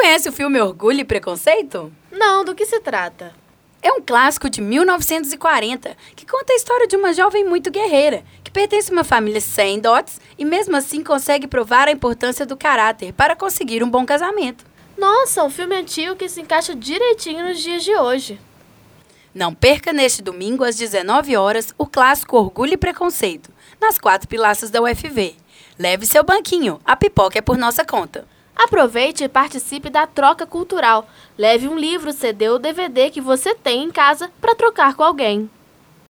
conhece o filme Orgulho e Preconceito? Não, do que se trata? É um clássico de 1940 que conta a história de uma jovem muito guerreira, que pertence a uma família sem dotes e mesmo assim consegue provar a importância do caráter para conseguir um bom casamento. Nossa, um filme antigo que se encaixa direitinho nos dias de hoje. Não perca neste domingo às 19 horas o clássico Orgulho e Preconceito, nas 4 pilastras da UFV. Leve seu banquinho, a pipoca é por nossa conta. Aproveite e participe da troca cultural. Leve um livro, CD ou DVD que você tem em casa para trocar com alguém.